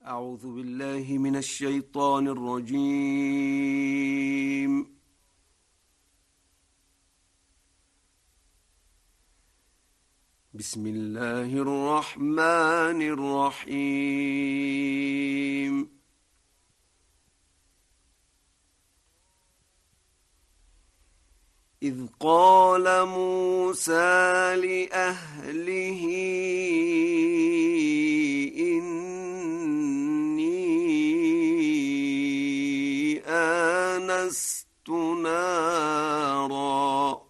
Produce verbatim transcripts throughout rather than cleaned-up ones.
أعوذ بالله من الشيطان الرجيم. بسم الله الرحمن الرحيم. إذ قال موسى لأهله إني آنست نارا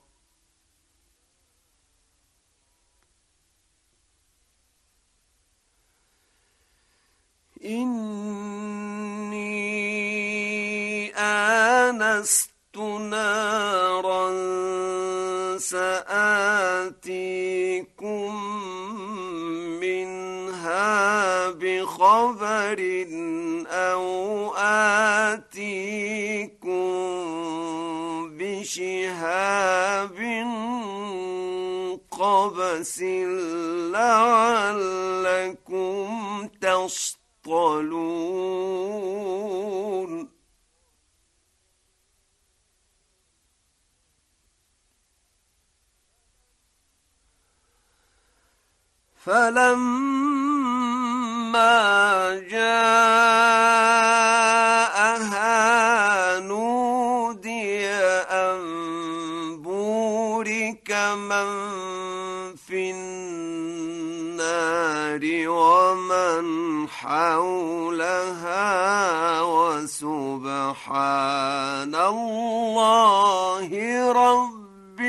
إني آنست نارا سآتيكم منها بخبر أو آتيكم بشهاب قبس لعلكم تصطلون. فلما جاءها نودي أن بورك من في النار ومن حولها وسبحان الله رب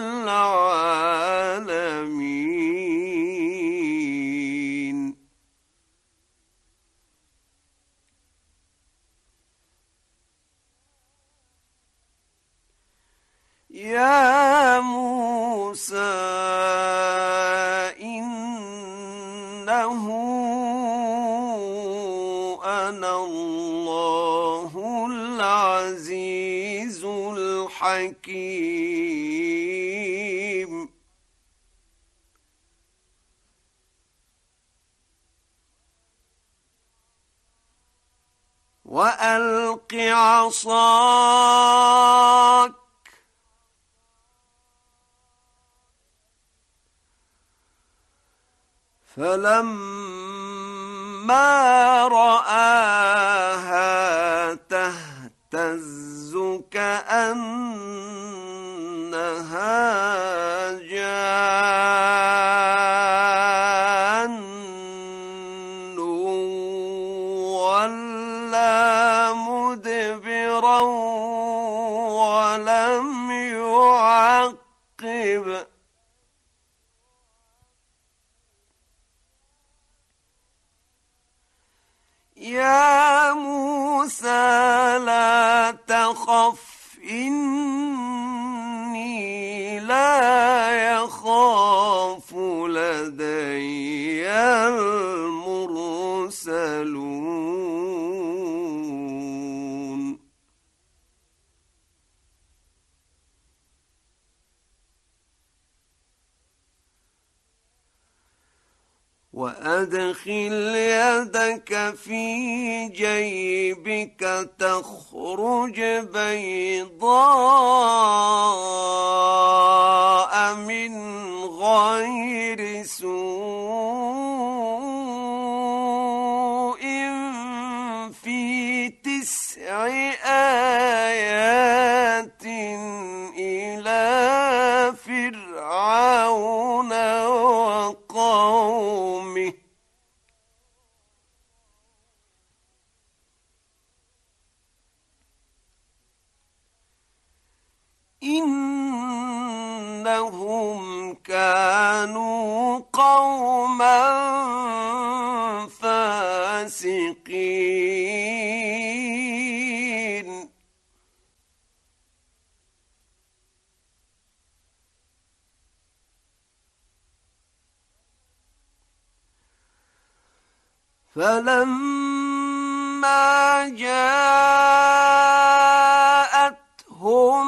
العالمين. يا موسى إنه أنا الله العزيز الحكيم. وألق عصاك فلما رآها تهتز كأنها جان ولا مدبرا ولم يعقب. يا موسى لا تخف إني لا يخاف لدي المرسلون. وأدخل يدك في جيبك تخرج بيضاء من غير سوء في تسع آيات إلى فرعون وقومه إنهم كانوا قوما فاسقين. فلما جاءتهم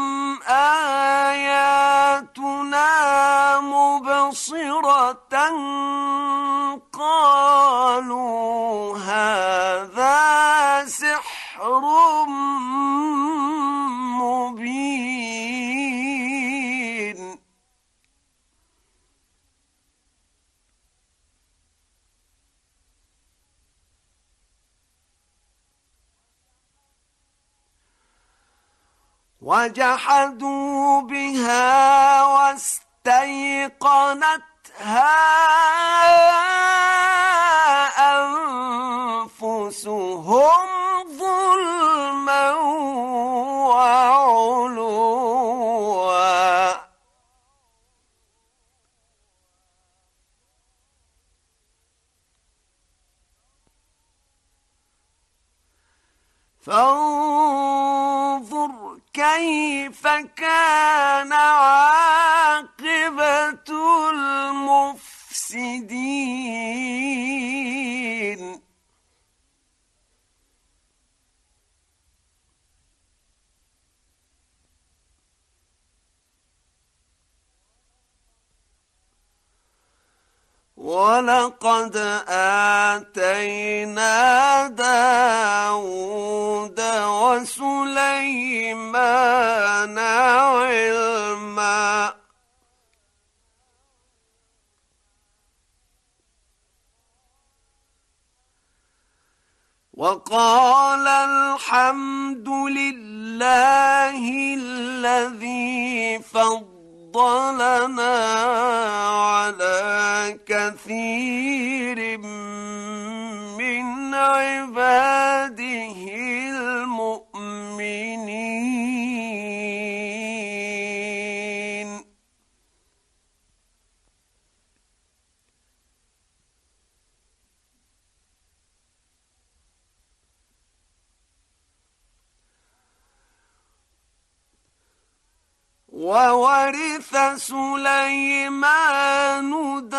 آياتنا مبصرة قالوا هذا سحر مبين. وجحدوا بها واستيقنتها أنفسهم ظلما وعلوا فانظر كيف كان عاقبة المفسدين. ولقد آتينا داود وسليمان علما وقال الحمد لله الذي فضلنا على كثير من عباده المؤمنين. وورث سليمان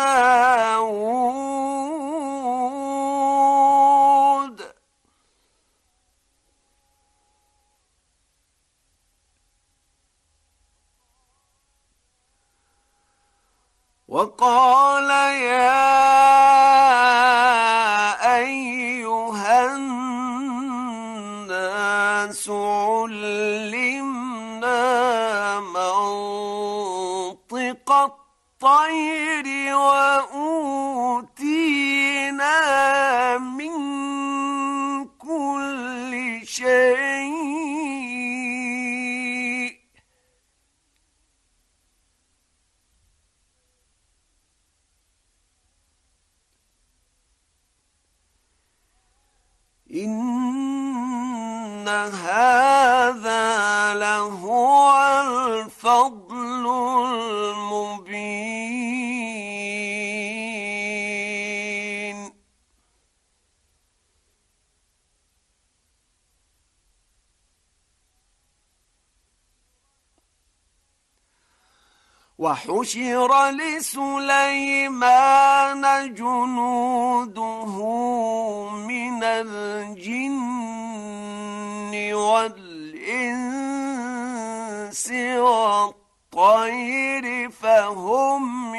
داود وقال يا أيها الناس علمنا منطق الطير وأوتينا من كل شيء إن هذا لهو الفضل المبين. وحشر لسليمان جنوده من الجن والإنس والطير فهم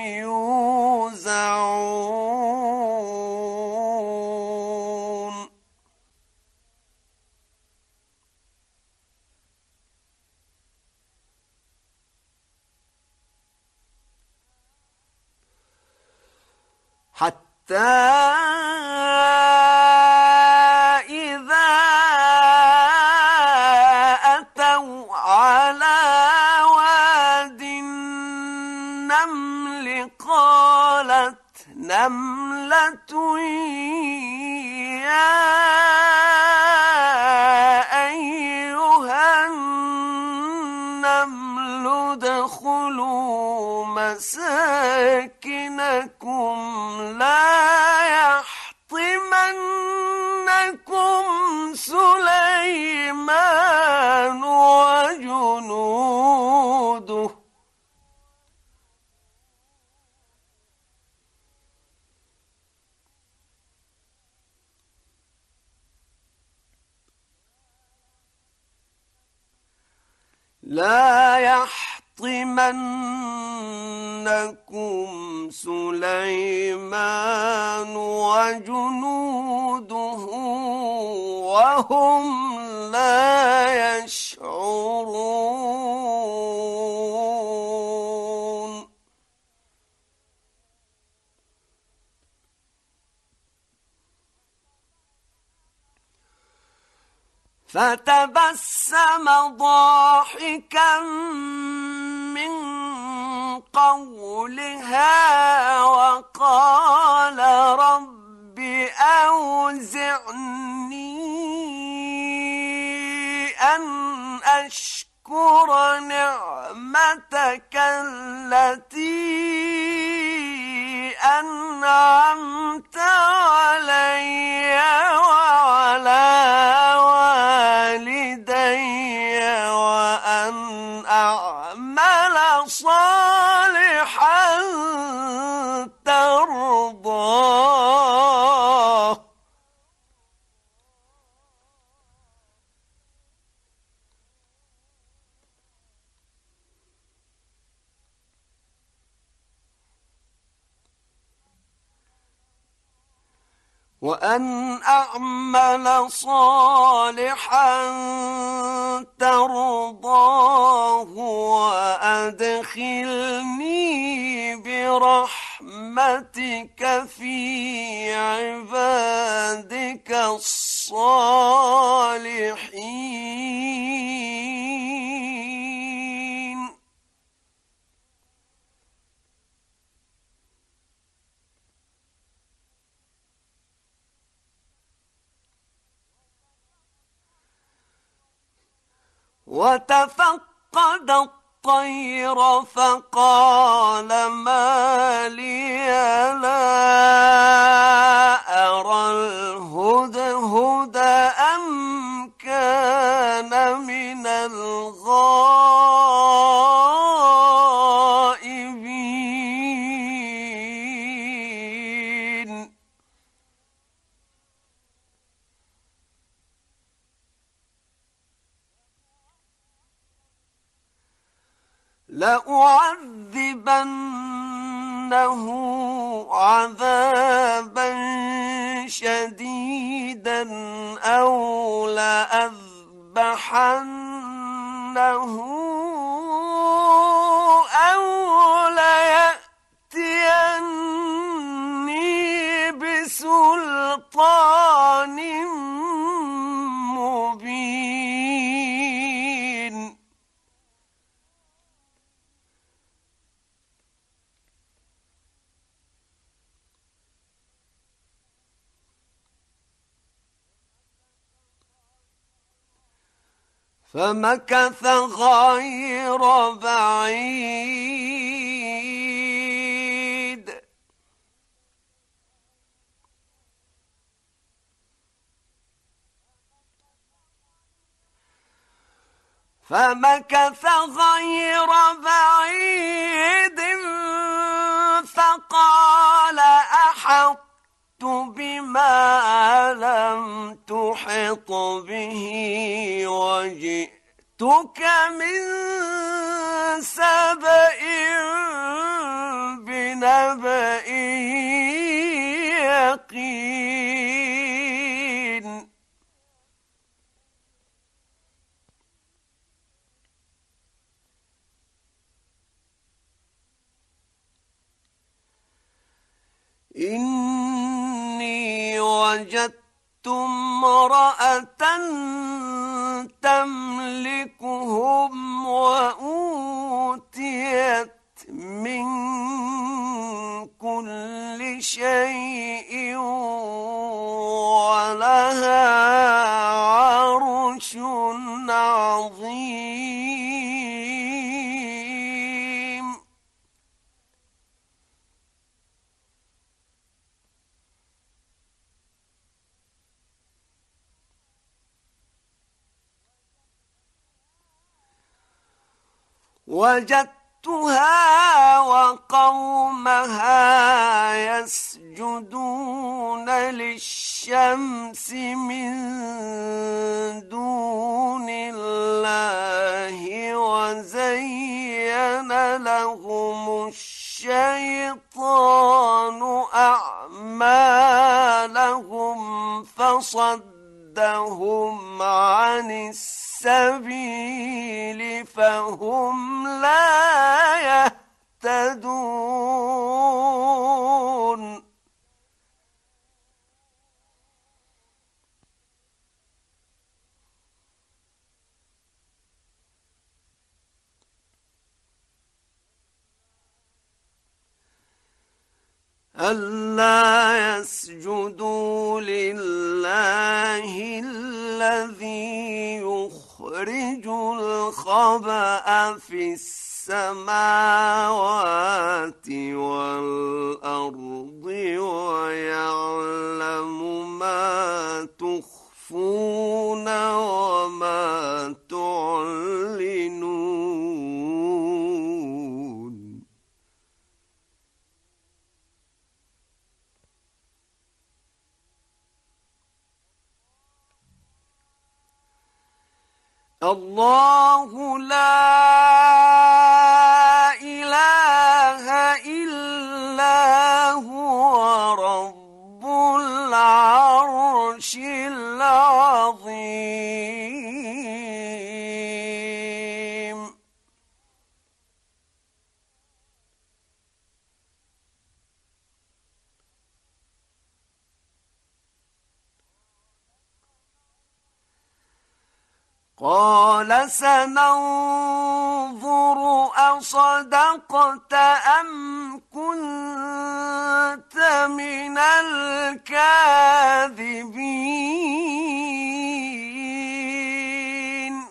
يوزعون. حتى إذا أتوا على واد النمل قالت نملة يا أيها النمل ادخلوا مساكنكم لا يحطمنكم سليمان وجنوده لا يحطمنكم ليحطمنكم سليمان وجنوده وهم لا يشعرون. فتبسم ضاحكا من قولها وقال رب أوزعني أن أشكر نعمتك التي أنعمت علي وعلى والدي وأن أعمل صالحا ترضاه. وأن أعمل صالحا ترضاه وأدخلني برحمتك في عبادك الصالحين. وتفقد الطير فقال ما لي لا أرى الهدهد أم كان من الغائبين. لأعذبنه عذابا شديدا أو لأذبحنه أو ليأتيني بسلطان مبين. فمكث غير بعيد فمكث غير بعيد فقال أحط بما لم تحط به وجئتك من سبأ بنبأ يقين. إني وجدت امرأة تملكهم وأوتيت من كل شيء ولها عرش عظيم. وجدتها وقومها يسجدون للشمس من دون الله وزين فصدهم عن السبيل فهم لا يهتدون ألا يسجدوا لله الذي يخرج الخبأ في السماوات والأرض ويعلم ما تخفون وما تعلنون الله لا إله إلا هو رب العرش العظيم قال سننظر أصدقت أم كنت من الكاذبين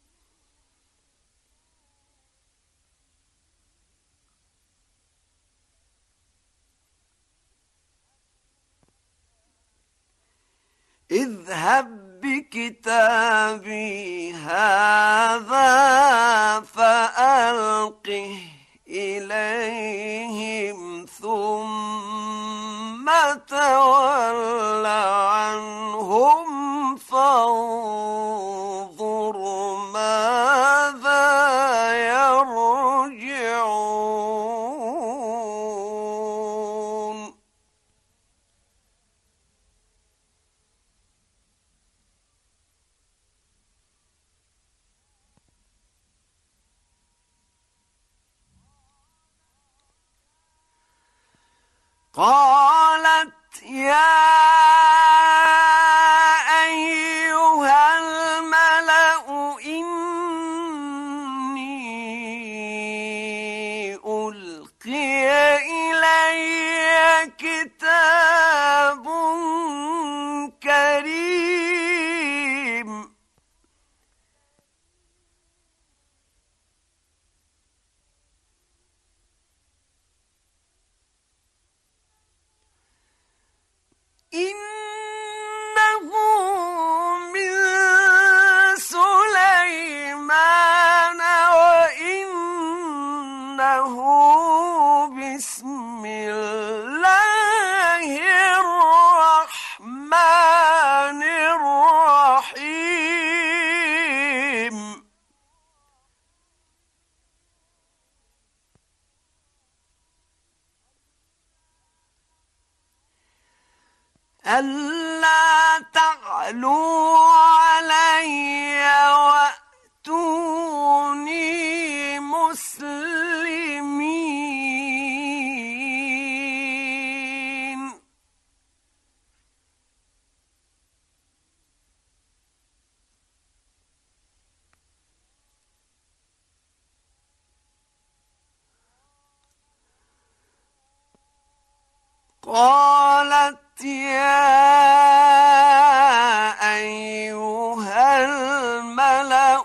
اذهب بكتابي هذا فألقه إليهم ثم تول عنهم فانظر ماذا يرجعون قالت يا أيها الملأ إني ألقي إلي كتاب كريم إنه من سليمان وإنه بسم الله الرحمن الرحيم ألا تعلوا علي وأتوني مسلمين قالت يا أيها الملأ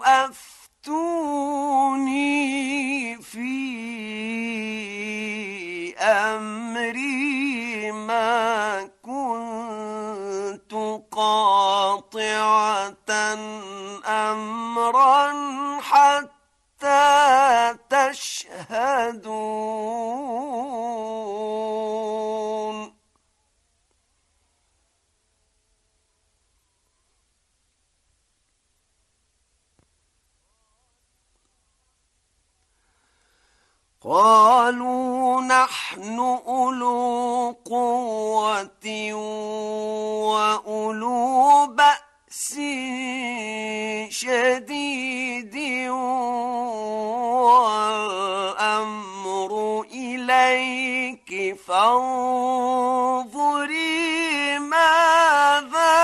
أفتوني في أمري ما كنت قاطعة أمرا حتى تشهدون قالوا نحن أولو قوة وأولو بأس شديد والأمر إليك فانظري ماذا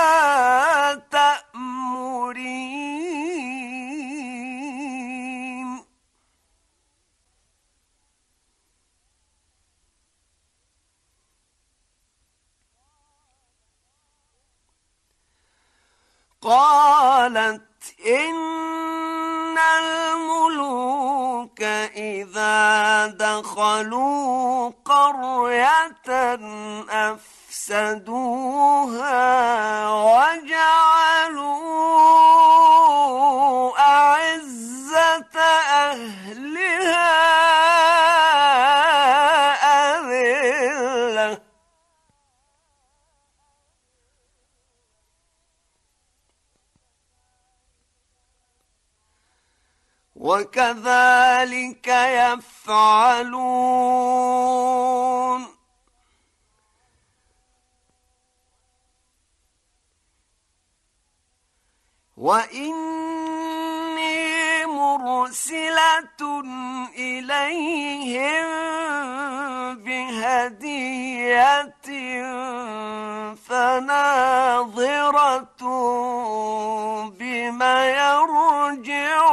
تأمرين. قالت إن الملوك إذا دخلوا قرية أفسدوها وجعلوا أعزة أهلها أذلة. وكذلك يفعلون. وإني مرسلة إليهم بهدية فناظرة بما يرجع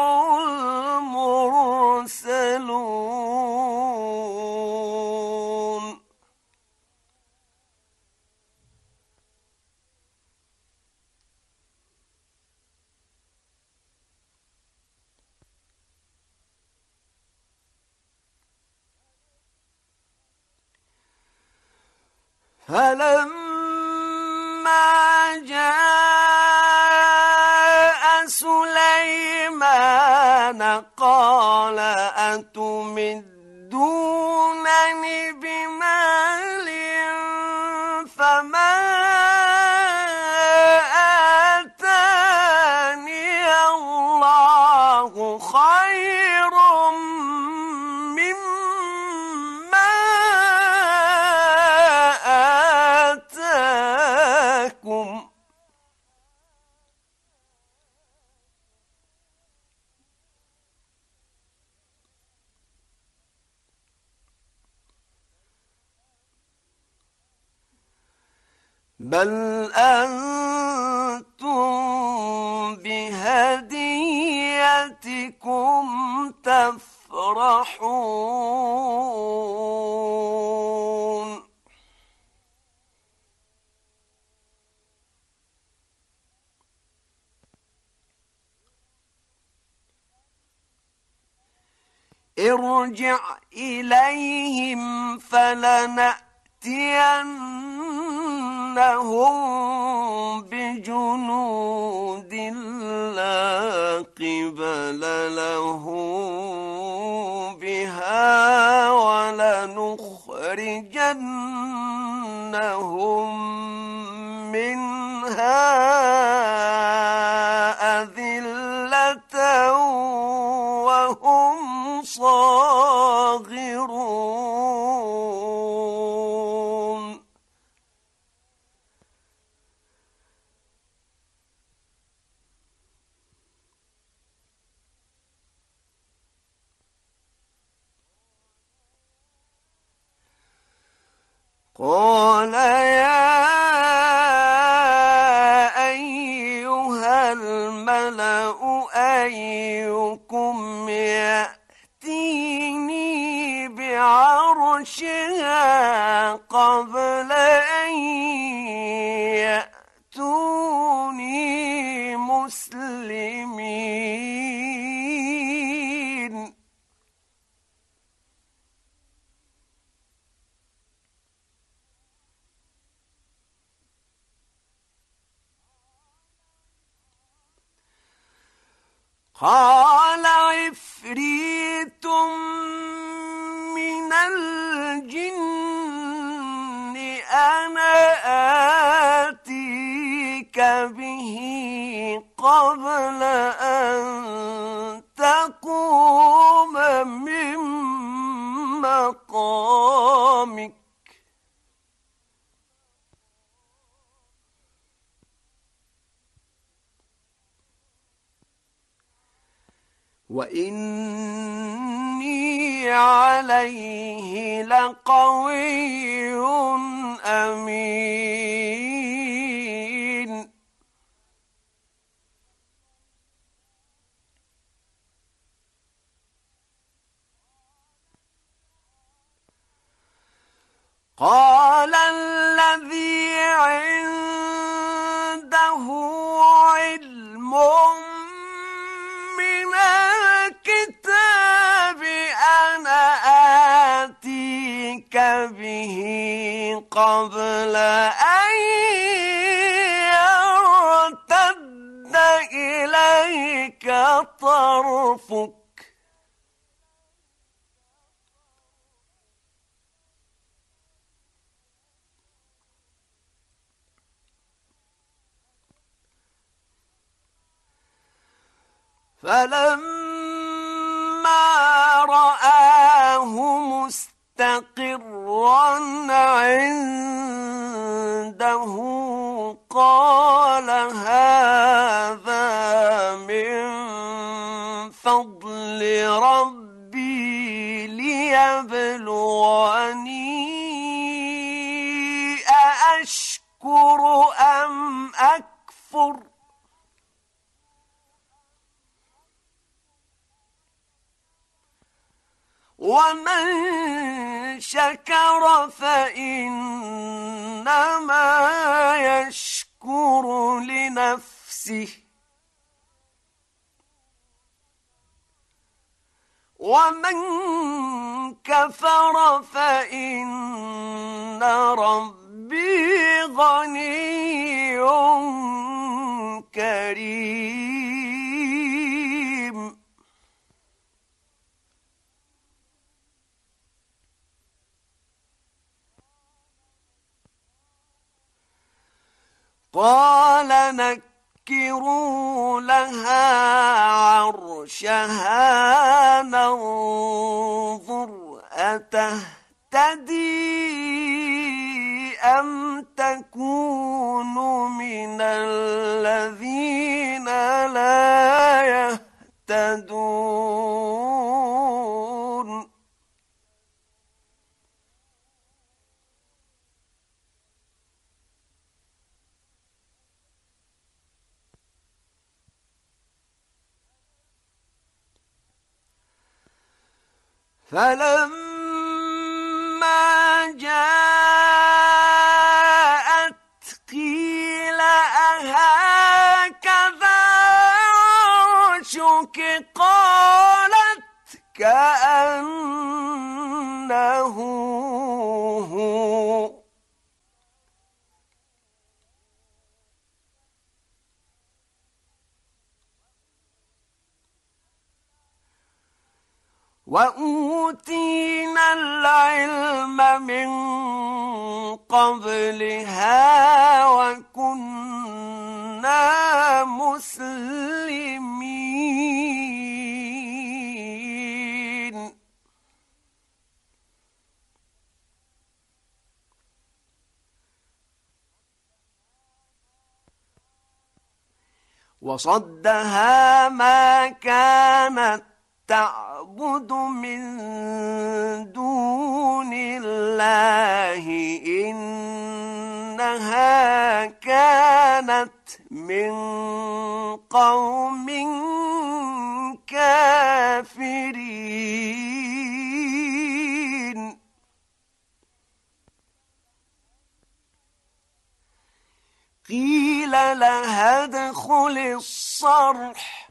المرسلون. فلما جاء سليمان قال أتمدونني بمال فما آتاني الله خير مما آتاكم بل أنتم بهديتكم تفرحون. ارجع إليهم فلنأتينهم بجنود لا قبل لهم بها ولنخرجنهم منها أذلة وهم صاغرون. قال يا أيها الملأ أيكم يأتيني بعرشها قبل أن يأتوني مسلمين. قال عفريت من الجن أنا آتيك به قبل أن تقوم من وإني عليه لقوي أمين. قال الذي عنده علم من الكتاب أنا آتيك به قبل أن يرتد إليك طرفك فلما رآه مستقرا عنده قال هذا من فضل ربي ليبلوني أأشكر أم أكفر ومن شكر فإنما يشكر لنفسه ومن كفر فإن ربي غني كريم. قال نكروا لها عرشها ننظر أتهتدي أم تكون من الذين لا يهتدون. فلما جاءت قيل أهكذا عرشك قالت كأنه هو. وأوتينا العلم من قبلها وكنا مسلمين. وصدها ما كانت تعبد من دون الله إنها كانت من قوم كافرين. قيل لها ادخل الصرح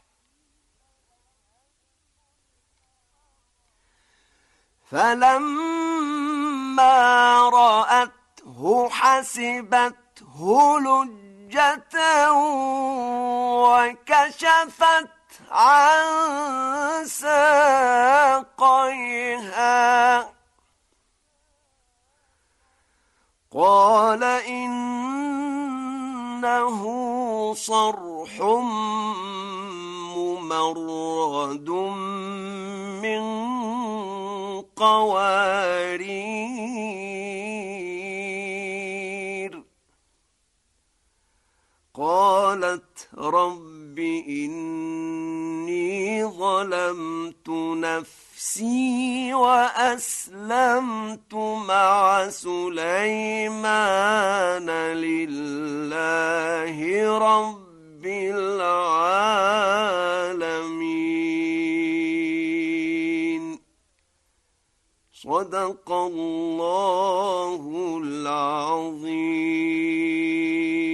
فلما رأته حسبته لجة وكشفت عن ساقيها قال إنه صرح ممرد من قوارير. قالت رب إني ظلمت ظلمت نفسي وأسلمت مع سليمان لله رب العالمين. صدق الله العظيم.